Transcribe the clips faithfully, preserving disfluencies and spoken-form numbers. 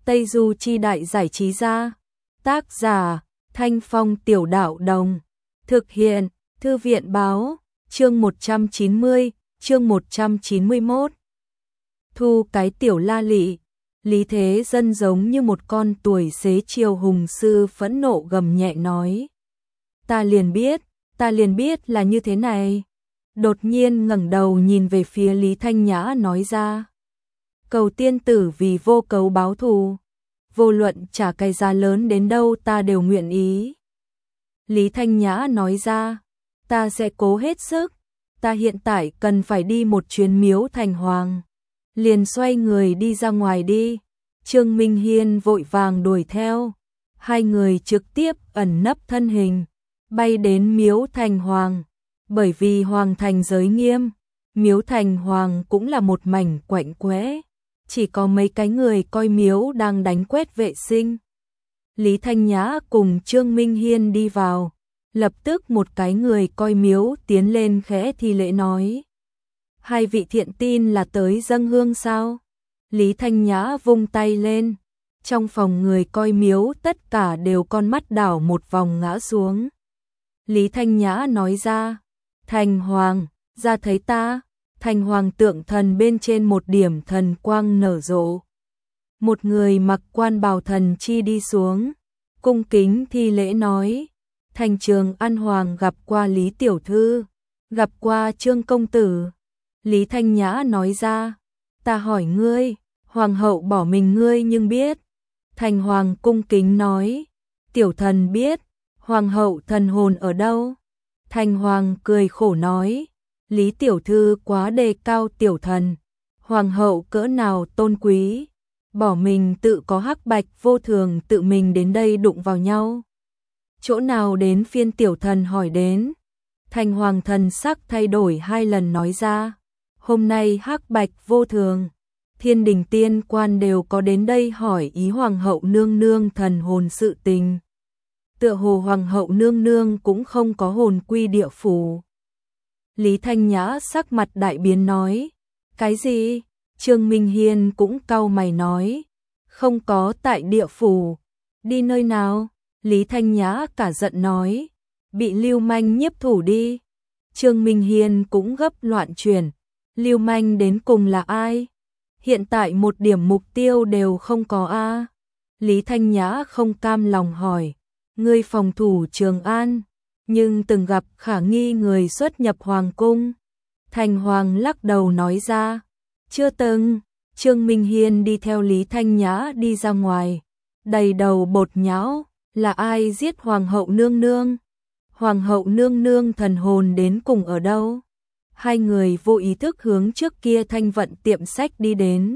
Tây Du Chi Đại Giải Trí Gia. Tác giả Thanh Phong Tiểu Đạo Đồng. Thực hiện Thư viện Báo. Chương một trăm chín mươi, chương một trăm chín mươi mốt. Thu cái tiểu la lị. Lý Thế Dân giống như một con tuổi xế chiều hùng sư phẫn nộ gầm nhẹ nói. Ta liền biết, ta liền biết là như thế này. Đột nhiên ngẩng đầu nhìn về phía Lý Thanh Nhã nói ra. Cầu tiên tử vì vô cấu báo thù. Vô luận trả cái giá lớn đến đâu ta đều nguyện ý. Lý Thanh Nhã nói ra. Ta sẽ cố hết sức. Ta hiện tại cần phải đi một chuyến miếu thành hoàng. Liền xoay người đi ra ngoài đi. Trương Minh Hiên vội vàng đuổi theo. Hai người trực tiếp ẩn nấp thân hình. Bay đến miếu thành hoàng. Bởi vì hoàng thành giới nghiêm. Miếu thành hoàng cũng là một mảnh quạnh quẽ. Chỉ có mấy cái người coi miếu đang đánh quét vệ sinh. Lý Thanh Nhã cùng Trương Minh Hiên đi vào. Lập tức một cái người coi miếu tiến lên khẽ thi lễ nói. Hai vị thiện tin là tới dâng hương sao? Lý Thanh Nhã vung tay lên. Trong phòng người coi miếu tất cả đều con mắt đảo một vòng ngã xuống. Lý Thanh Nhã nói ra. Thành hoàng, ra thấy ta. Thành hoàng tượng thần bên trên một điểm thần quang nở rộ. Một người mặc quan bào thần chi đi xuống. Cung kính thi lễ nói. Thành Trường An hoàng gặp qua Lý Tiểu Thư. Gặp qua Trương Công Tử. Lý Thanh Nhã nói ra. Ta hỏi ngươi. Hoàng hậu bỏ mình ngươi nhưng biết. Thành hoàng cung kính nói. Tiểu thần biết. Hoàng hậu thần hồn ở đâu? Thành hoàng cười khổ nói. Lý Tiểu Thư quá đề cao tiểu thần. Hoàng hậu cỡ nào tôn quý. Bỏ mình tự có hắc bạch vô thường tự mình đến đây đụng vào nhau. Chỗ nào đến phiên tiểu thần hỏi đến. Thành hoàng thần sắc thay đổi hai lần nói ra. Hôm nay hắc bạch vô thường. Thiên đình tiên quan đều có đến đây hỏi ý hoàng hậu nương nương thần hồn sự tình. Tựa hồ hoàng hậu nương nương cũng không có hồn quy địa phủ. Lý Thanh Nhã sắc mặt đại biến nói. Cái gì? Trương Minh Hiên cũng cau mày nói. Không có tại địa phủ. Đi nơi nào? Lý Thanh Nhã cả giận nói. Bị lưu manh nhiếp thủ đi. Trương Minh Hiên cũng gấp loạn chuyển. Lưu manh đến cùng là ai? Hiện tại một điểm mục tiêu đều không có a. Lý Thanh Nhã không cam lòng hỏi. Ngươi phòng thủ Trường An. Nhưng từng gặp khả nghi người xuất nhập hoàng cung. Thành hoàng lắc đầu nói ra. Chưa từng. Trương Minh Hiên đi theo Lý Thanh Nhã đi ra ngoài. Đầy đầu bột nhão. Là ai giết hoàng hậu nương nương? Hoàng hậu nương nương thần hồn đến cùng ở đâu? Hai người vô ý thức hướng trước kia thanh vận tiệm sách đi đến.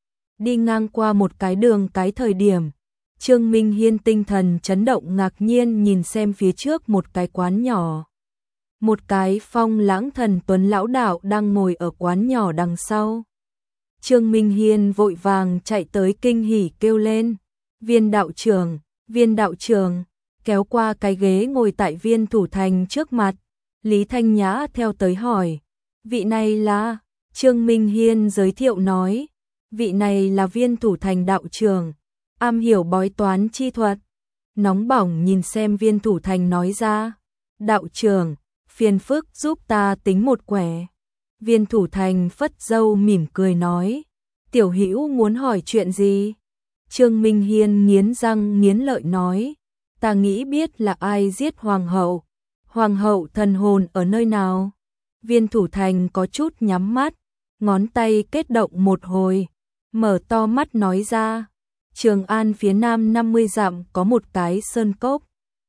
Đi ngang qua một cái đường cái thời điểm. Trương Minh Hiên tinh thần chấn động ngạc nhiên nhìn xem phía trước một cái quán nhỏ. Một cái phong lãng thần tuấn lão đạo đang ngồi ở quán nhỏ đằng sau. Trương Minh Hiên vội vàng chạy tới kinh hỉ kêu lên. Viên đạo trưởng, viên đạo trưởng, kéo qua cái ghế ngồi tại viên thủ thành trước mặt. Lý Thanh Nhã theo tới hỏi. Vị này là... Trương Minh Hiên giới thiệu nói. Vị này là viên thủ thành đạo trưởng. Am hiểu bói toán chi thuật. Nóng bỏng nhìn xem viên thủ thành nói ra. Đạo trưởng, phiền phức giúp ta tính một quẻ. Viên thủ thành phất dâu mỉm cười nói. Tiểu hữu muốn hỏi chuyện gì? Trương Minh Hiên nghiến răng nghiến lợi nói. Ta nghĩ biết là ai giết hoàng hậu. Hoàng hậu thần hồn ở nơi nào? Viên thủ thành có chút nhắm mắt. Ngón tay kết động một hồi. Mở to mắt nói ra. Trường An phía nam năm mươi dặm có một cái sơn cốc.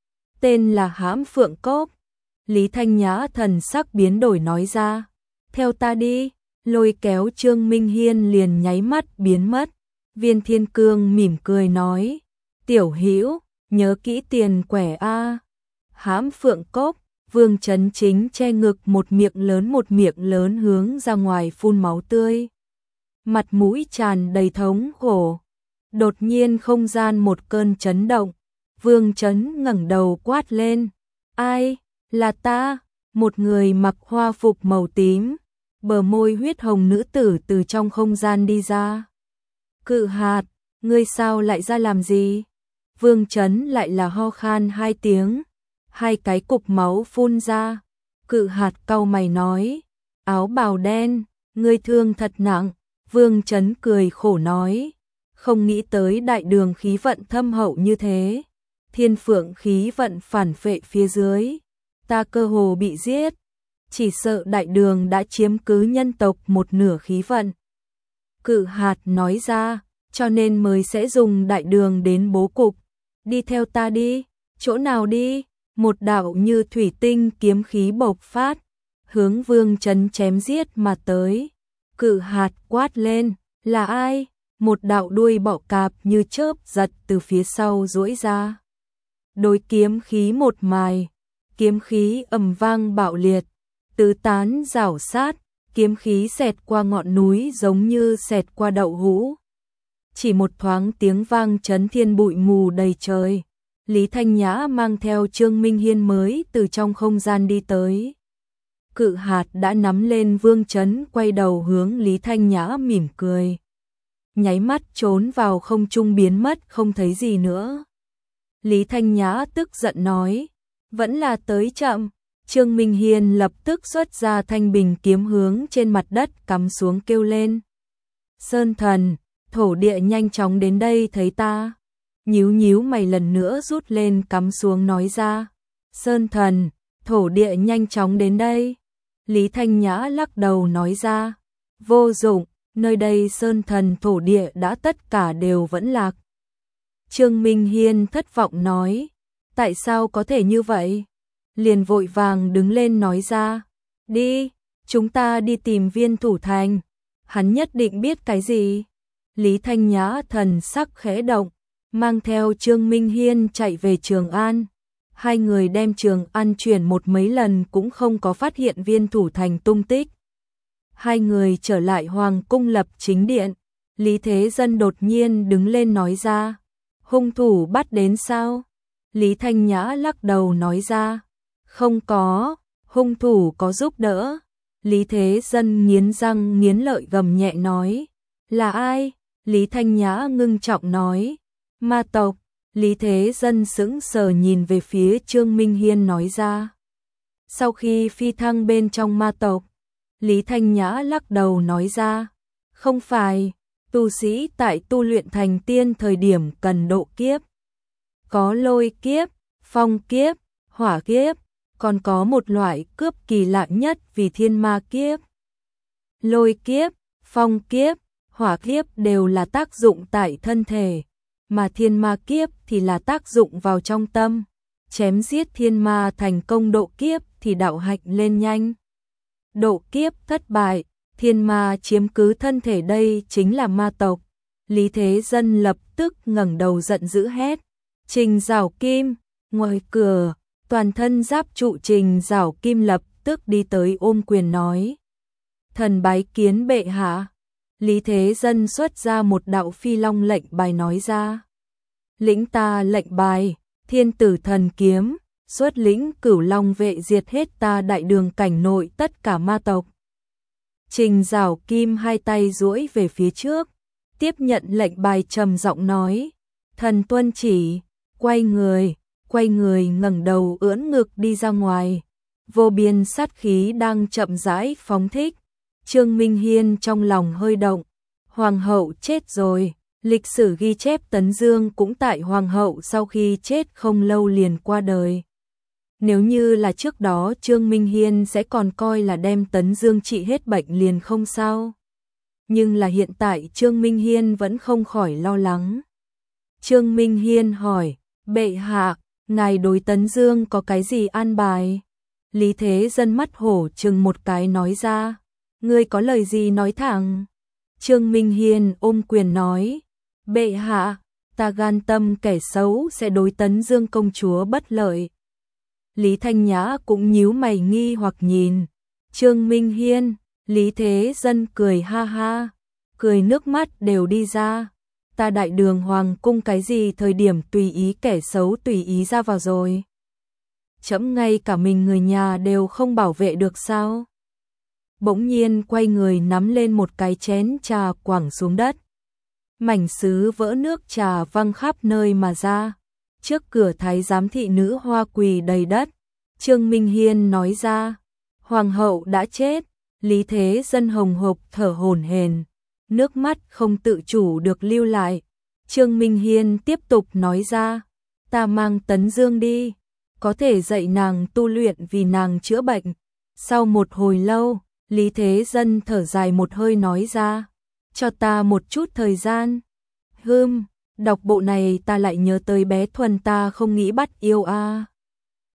Tên là Hãm Phượng Cốc. Lý Thanh Nhã thần sắc biến đổi nói ra. Theo ta đi. Lôi kéo Trương Minh Hiên liền nháy mắt biến mất. Viên Thiên Cương mỉm cười nói. Tiểu hữu, nhớ kỹ tiền quẻ a. Hãm Phượng Cốc. Vương Chấn Chính che ngực một miệng lớn một miệng lớn hướng ra ngoài phun máu tươi. Mặt mũi tràn đầy thống khổ. Đột nhiên không gian một cơn chấn động. Vương Chấn ngẩng đầu quát lên. Ai? Là ta. Một người mặc hoa phục màu tím. Bờ môi huyết hồng nữ tử từ trong không gian đi ra. Cự hạt. ngươi sao lại ra làm gì? Vương Chấn lại là ho khan hai tiếng, hai cái cục máu phun ra. Cự Hạt cau mày nói, áo bào đen, ngươi thương thật nặng. Vương Chấn cười khổ nói, không nghĩ tới đại đường khí vận thâm hậu như thế. Thiên Phượng khí vận phản vệ phía dưới, ta cơ hồ bị giết, chỉ sợ đại đường đã chiếm cứ nhân tộc một nửa khí vận. Cự Hạt nói ra, cho nên mới sẽ dùng đại đường đến bố cục. Đi theo ta đi. Chỗ nào đi? Một đạo như thủy tinh kiếm khí bộc phát, hướng Vương Chấn chém giết mà tới. Cự Hạt quát lên, là ai? Một đạo đuôi bọ cạp như chớp giật từ phía sau duỗi ra. Đối kiếm khí một mài, kiếm khí ầm vang bạo liệt, tứ tán rảo sát, kiếm khí xẹt qua ngọn núi giống như xẹt qua đậu hũ. Chỉ một thoáng tiếng vang chấn thiên, bụi mù đầy trời. Lý Thanh Nhã mang theo Trương Minh Hiên mới từ trong không gian đi tới. Cự Hạt đã nắm lên Vương Chấn, quay đầu hướng Lý Thanh Nhã mỉm cười. Nháy mắt trốn vào không trung biến mất không thấy gì nữa. Lý Thanh Nhã tức giận nói, vẫn là tới chậm. Trương Minh Hiên lập tức xuất ra thanh bình kiếm hướng trên mặt đất cắm xuống kêu lên. Sơn thần, thổ địa nhanh chóng đến đây thấy ta. Nhíu nhíu mày lần nữa rút lên cắm xuống nói ra. Sơn thần, thổ địa nhanh chóng đến đây. Lý Thanh Nhã lắc đầu nói ra. Vô dụng, nơi đây sơn thần thổ địa đã tất cả đều vẫn lạc. Trương Minh Hiên thất vọng nói. Tại sao có thể như vậy? Liền vội vàng đứng lên nói ra. Đi, chúng ta đi tìm Viên Thủ Thành. Hắn nhất định biết cái gì. Lý Thanh Nhã thần sắc khẽ động, mang theo Trương Minh Hiên chạy về Trường An. Hai người đem Trường An chuyển một mấy lần cũng không có phát hiện Viên Thủ Thành tung tích. Hai người trở lại Hoàng cung lập chính điện. Lý Thế Dân đột nhiên đứng lên nói ra. Hung thủ bắt đến sao? Lý Thanh Nhã lắc đầu nói ra. Không có, hung thủ có giúp đỡ. Lý Thế Dân nghiến răng nghiến lợi gầm nhẹ nói. Là ai? Lý Thanh Nhã ngưng trọng nói. Ma tộc. Lý Thế Dân sững sờ nhìn về phía Trương Minh Hiên nói ra. Sau khi phi thăng bên trong ma tộc, Lý Thanh Nhã lắc đầu nói ra. Không phải, tu sĩ tại tu luyện thành tiên thời điểm cần độ kiếp. Có lôi kiếp, phong kiếp, hỏa kiếp, còn có một loại cướp kỳ lạ nhất vì thiên ma kiếp. Lôi kiếp, phong kiếp, hỏa kiếp đều là tác dụng tại thân thể, mà thiên ma kiếp thì là tác dụng vào trong tâm. Chém giết thiên ma thành công độ kiếp thì đạo hạnh lên nhanh. Độ kiếp thất bại, thiên ma chiếm cứ thân thể, đây chính là ma tộc. Lý Thế Dân lập tức ngẩng đầu giận dữ hét. Trình Giảo Kim, ngoài cửa, toàn thân giáp trụ Trình Giảo Kim lập tức đi tới ôm quyền nói. Thần bái kiến bệ hạ. Lý Thế Dân xuất ra một đạo phi long lệnh bài nói ra. Lĩnh ta lệnh bài, thiên tử thần kiếm, xuất lĩnh cửu long vệ diệt hết ta đại đường cảnh nội tất cả ma tộc. Trình Giảo Kim hai tay duỗi về phía trước, tiếp nhận lệnh bài trầm giọng nói. Thần tuân chỉ, quay người, quay người ngẩng đầu ưỡn ngực đi ra ngoài. Vô biên sát khí đang chậm rãi phóng thích. Trương Minh Hiên trong lòng hơi động. Hoàng hậu chết rồi. Lịch sử ghi chép Tấn Dương cũng tại hoàng hậu sau khi chết không lâu liền qua đời. Nếu như là trước đó Trương Minh Hiên sẽ còn coi là đem Tấn Dương trị hết bệnh liền không sao. Nhưng là hiện tại Trương Minh Hiên vẫn không khỏi lo lắng. Trương Minh Hiên hỏi, bệ hạ, ngài đối Tấn Dương có cái gì an bài? Lý Thế Dân mắt hổ trừng một cái nói ra, ngươi có lời gì nói thẳng. Trương Minh Hiên ôm quyền nói, bệ hạ, ta gan tâm kẻ xấu sẽ đối Tấn Dương công chúa bất lợi. Lý Thanh Nhã cũng nhíu mày nghi hoặc nhìn Trương Minh Hiên. Lý Thế Dân cười ha ha, cười nước mắt đều đi ra. Ta đại đường hoàng cung cái gì thời điểm tùy ý kẻ xấu tùy ý ra vào rồi? Chấm ngay cả mình người nhà đều không bảo vệ được sao? Bỗng nhiên quay người nắm lên một cái chén trà quẳng xuống đất. mảnh sứ vỡ nước trà văng khắp nơi mà ra. Trước cửa thái giám thị nữ hoa quỳ đầy đất. Trương Minh Hiên nói ra, hoàng hậu đã chết. Lý Thế Dân hồng hộc thở hổn hển, nước mắt không tự chủ được lưu lại. Trương Minh Hiên tiếp tục nói ra, ta mang Tấn Dương đi, có thể dạy nàng tu luyện vì nàng chữa bệnh. Sau một hồi lâu, Lý Thế Dân thở dài một hơi nói ra, cho ta một chút thời gian. Hừm, đọc bộ này ta lại nhớ tới bé Thuần ta không nghĩ bắt yêu a. À.